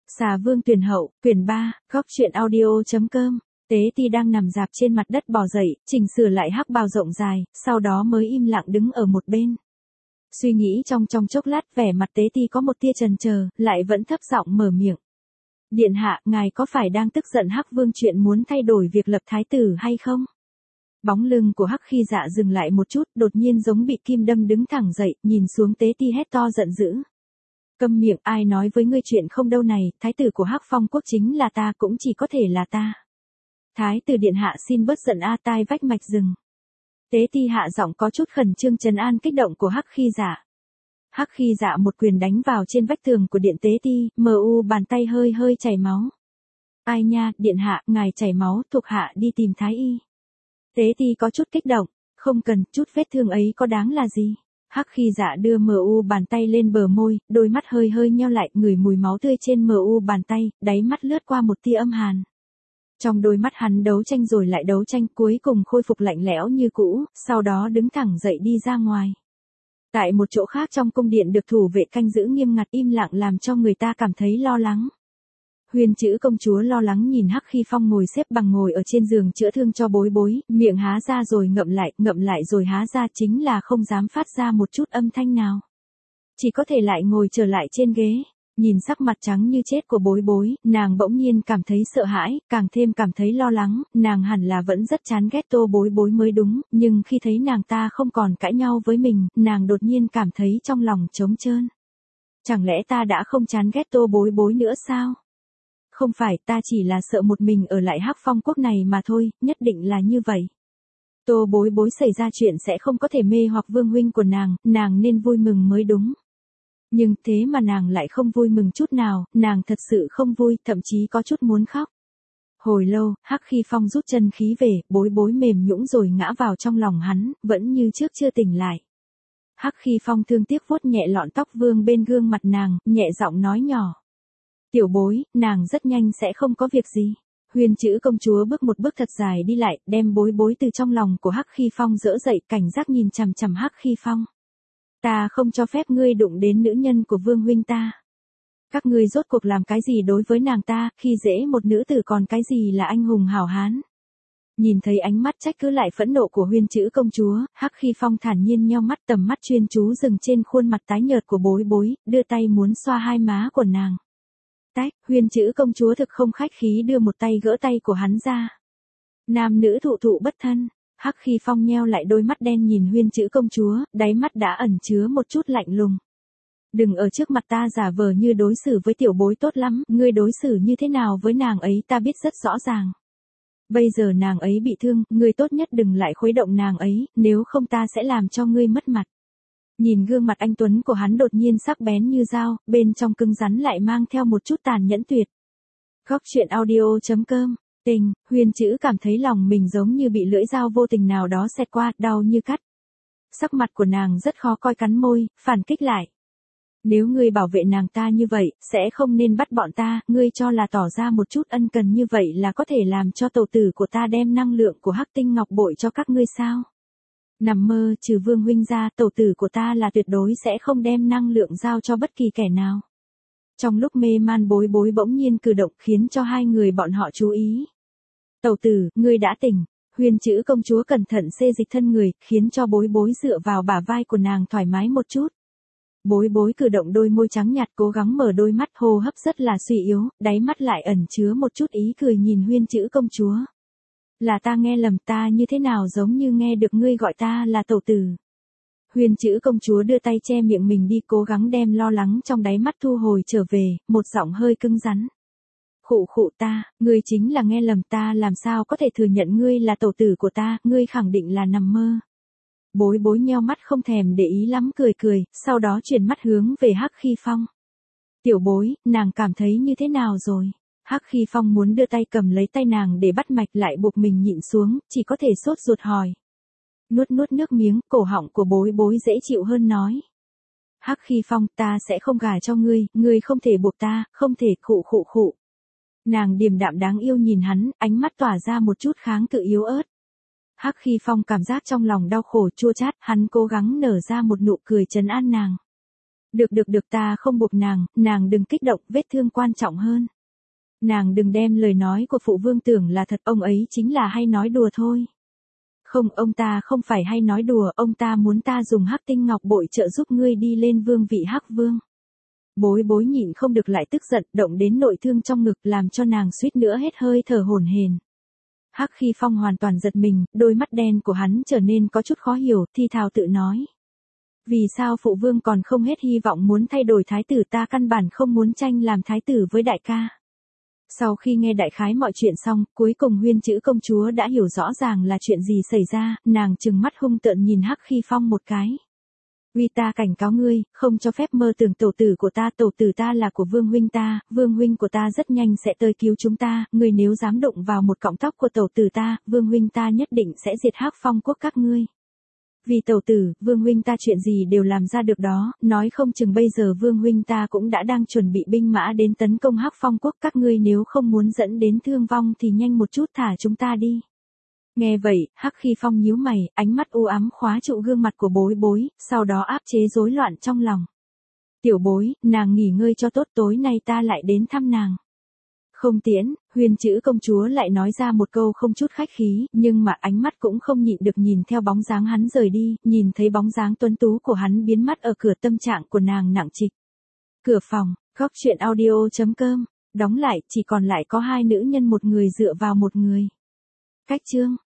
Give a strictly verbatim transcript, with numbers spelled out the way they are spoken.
Xà Vương Tuyển Hậu, quyển ba, góc truyện audio.com. Tế Ti đang nằm dạp trên mặt đất bò dậy, chỉnh sửa lại hắc bào rộng dài, sau đó mới im lặng đứng ở một bên. Suy nghĩ trong trong chốc lát, vẻ mặt Tế Ti có một tia chần chờ, lại vẫn thấp giọng mở miệng. Điện hạ, ngài có phải đang tức giận Hắc Vương chuyện muốn thay đổi việc lập thái tử hay không? Bóng lưng của Hắc Khi Dạ dừng lại một chút, đột nhiên giống bị kim đâm đứng thẳng dậy, nhìn xuống Tế Ti hét to giận dữ. Câm miệng, ai nói với ngươi chuyện không đâu này, thái tử của Hắc Phong quốc chính là ta, cũng chỉ có thể là ta. Thái tử điện hạ xin bớt giận a, tai vách mạch rừng. Tế Ti hạ giọng có chút khẩn trương trấn an kích động của Hắc Khi Dạ. Hắc Khi Dạ một quyền đánh vào trên vách tường của điện Tế Ti, mờ u bàn tay hơi hơi chảy máu. Ai nha, điện hạ, ngài chảy máu, thuộc hạ đi tìm thái y. Tế Ti có chút kích động, không cần, chút vết thương ấy có đáng là gì. Hắc Khi Dạ đưa mờ u bàn tay lên bờ môi, đôi mắt hơi hơi nheo lại, ngửi mùi máu tươi trên mờ u bàn tay, đáy mắt lướt qua một tia âm hàn. Trong đôi mắt hắn đấu tranh rồi lại đấu tranh, cuối cùng khôi phục lạnh lẽo như cũ, sau đó đứng thẳng dậy đi ra ngoài. Tại một chỗ khác trong cung điện được thủ vệ canh giữ nghiêm ngặt, im lặng làm cho người ta cảm thấy lo lắng. Huyền Chữ công chúa lo lắng nhìn Hắc Khi Phong ngồi xếp bằng ngồi ở trên giường chữa thương cho Bối Bối, miệng há ra rồi ngậm lại, ngậm lại rồi há ra, chính là không dám phát ra một chút âm thanh nào. Chỉ có thể lại ngồi trở lại trên ghế. Nhìn sắc mặt trắng như chết của Bối Bối, nàng bỗng nhiên cảm thấy sợ hãi, càng thêm cảm thấy lo lắng, nàng hẳn là vẫn rất chán ghét Tô Bối Bối mới đúng, nhưng khi thấy nàng ta không còn cãi nhau với mình, nàng đột nhiên cảm thấy trong lòng trống trơn. Chẳng lẽ ta đã không chán ghét Tô Bối Bối nữa sao? Không phải, ta chỉ là sợ một mình ở lại Hắc Phong quốc này mà thôi, nhất định là như vậy. Tô Bối Bối xảy ra chuyện sẽ không có thể mê hoặc vương huynh của nàng, nàng nên vui mừng mới đúng. Nhưng thế mà nàng lại không vui mừng chút nào, nàng thật sự không vui, thậm chí có chút muốn khóc. Hồi lâu, Hắc Khi Phong rút chân khí về, Bối Bối mềm nhũn rồi ngã vào trong lòng hắn, vẫn như trước chưa tỉnh lại. Hắc Khi Phong thương tiếc vuốt nhẹ lọn tóc vương bên gương mặt nàng, nhẹ giọng nói nhỏ. Tiểu Bối, nàng rất nhanh sẽ không có việc gì. Huyền Chữ công chúa bước một bước thật dài đi lại, đem Bối Bối từ trong lòng của Hắc Khi Phong dỡ dậy, cảnh giác nhìn chằm chằm Hắc Khi Phong. Ta không cho phép ngươi đụng đến nữ nhân của vương huynh ta. Các ngươi rốt cuộc làm cái gì đối với nàng ta, khi dễ một nữ tử còn cái gì là anh hùng hảo hán. Nhìn thấy ánh mắt trách cứ lại phẫn nộ của Huyền Chữ công chúa, Hắc Khi Phong thản nhiên nheo mắt, tầm mắt chuyên chú dừng trên khuôn mặt tái nhợt của Bối Bối, đưa tay muốn xoa hai má của nàng. Tách, Huyền Chữ công chúa thực không khách khí đưa một tay gỡ tay của hắn ra. Nam nữ thụ thụ bất thân. Hắc Khi Phong nheo lại đôi mắt đen nhìn Huyền Chữ công chúa, đáy mắt đã ẩn chứa một chút lạnh lùng. Đừng ở trước mặt ta giả vờ như đối xử với Tiểu Bối tốt lắm, ngươi đối xử như thế nào với nàng ấy ta biết rất rõ ràng. Bây giờ nàng ấy bị thương, ngươi tốt nhất đừng lại khuấy động nàng ấy, nếu không ta sẽ làm cho ngươi mất mặt. Nhìn gương mặt anh tuấn của hắn đột nhiên sắc bén như dao, bên trong cứng rắn lại mang theo một chút tàn nhẫn tuyệt. Góc truyện audio.com. Tình, Huyền Chữ cảm thấy lòng mình giống như bị lưỡi dao vô tình nào đó xẹt qua, đau như cắt. Sắc mặt của nàng rất khó coi, cắn môi, phản kích lại. Nếu ngươi bảo vệ nàng ta như vậy, sẽ không nên bắt bọn ta, ngươi cho là tỏ ra một chút ân cần như vậy là có thể làm cho tổ tử của ta đem năng lượng của Hắc Tinh Ngọc bội cho các ngươi sao? Nằm mơ, trừ vương huynh ra, tổ tử của ta là tuyệt đối sẽ không đem năng lượng giao cho bất kỳ kẻ nào. Trong lúc mê man Bối Bối bỗng nhiên cử động khiến cho hai người bọn họ chú ý. Tẩu tử, ngươi đã tỉnh. Huyền Chữ công chúa cẩn thận xê dịch thân người, khiến cho Bối Bối dựa vào bả vai của nàng thoải mái một chút. Bối Bối cử động đôi môi trắng nhạt, cố gắng mở đôi mắt, hô hấp rất là suy yếu, đáy mắt lại ẩn chứa một chút ý cười nhìn Huyền Chữ công chúa. Là ta nghe lầm, ta như thế nào giống như nghe được ngươi gọi ta là tẩu tử. Huyền Chữ công chúa đưa tay che miệng mình đi, cố gắng đem lo lắng trong đáy mắt thu hồi trở về, một giọng hơi cứng rắn. Khụ khụ ta, ngươi chính là nghe lầm, ta làm sao có thể thừa nhận ngươi là tẩu tử của ta, ngươi khẳng định là nằm mơ. Bối Bối nheo mắt không thèm để ý lắm, cười cười, sau đó chuyển mắt hướng về Hắc Khi Phong. Tiểu Bối, nàng cảm thấy như thế nào rồi? Hắc Khi Phong muốn đưa tay cầm lấy tay nàng để bắt mạch lại buộc mình nhịn xuống, chỉ có thể sốt ruột hỏi. Nuốt nuốt nước miếng, cổ họng của Bối Bối dễ chịu hơn nói. Hắc Khi Phong, ta sẽ không gả cho ngươi, ngươi không thể buộc ta, không thể, khụ khụ khụ. Nàng điềm đạm đáng yêu nhìn hắn, ánh mắt tỏa ra một chút kháng cự yếu ớt. Hắc Khi Phong cảm giác trong lòng đau khổ chua chát, hắn cố gắng nở ra một nụ cười trấn an nàng. Được được được ta không buộc nàng, nàng đừng kích động, vết thương quan trọng hơn. Nàng đừng đem lời nói của phụ vương tưởng là thật, ông ấy chính là hay nói đùa thôi. Không, ông ta không phải hay nói đùa, ông ta muốn ta dùng hắc tinh ngọc bội trợ giúp ngươi đi lên vương vị hắc vương. Bối bối nhịn không được lại tức giận, động đến nội thương trong ngực làm cho nàng suýt nữa hết hơi thở hổn hển. Hắc Khi Phong hoàn toàn giật mình, đôi mắt đen của hắn trở nên có chút khó hiểu, thi thào tự nói. Vì sao phụ vương còn không hết hy vọng muốn thay đổi thái tử, ta căn bản không muốn tranh làm thái tử với đại ca. Sau khi nghe đại khái mọi chuyện xong, cuối cùng Huyên Chữ công chúa đã hiểu rõ ràng là chuyện gì xảy ra, nàng trừng mắt hung tợn nhìn Hắc Khi Phong một cái. Uy, ta cảnh cáo ngươi, không cho phép mơ tưởng tổ tử của ta, tổ tử ta là của vương huynh ta, vương huynh của ta rất nhanh sẽ tới cứu chúng ta, ngươi nếu dám đụng vào một cọng tóc của tổ tử ta, vương huynh ta nhất định sẽ diệt Hắc Phong quốc các ngươi. Vì tổ tử, vương huynh ta chuyện gì đều làm ra được đó, nói không chừng bây giờ vương huynh ta cũng đã đang chuẩn bị binh mã đến tấn công Hắc Phong quốc, các ngươi nếu không muốn dẫn đến thương vong thì nhanh một chút thả chúng ta đi. Nghe vậy, Hắc Khi Phong nhíu mày, ánh mắt u ám khóa trụ gương mặt của bối bối, sau đó áp chế rối loạn trong lòng. Tiểu bối, nàng nghỉ ngơi cho tốt, tối nay ta lại đến thăm nàng. Không tiễn, Huyên Chữ công chúa lại nói ra một câu không chút khách khí, nhưng mà ánh mắt cũng không nhịn được nhìn theo bóng dáng hắn rời đi, nhìn thấy bóng dáng tuấn tú của hắn biến mất ở cửa, tâm trạng của nàng nặng trịch. Cửa phòng, góc truyện audio chấm com, đóng lại, chỉ còn lại có hai nữ nhân, một người dựa vào một người. Cách chương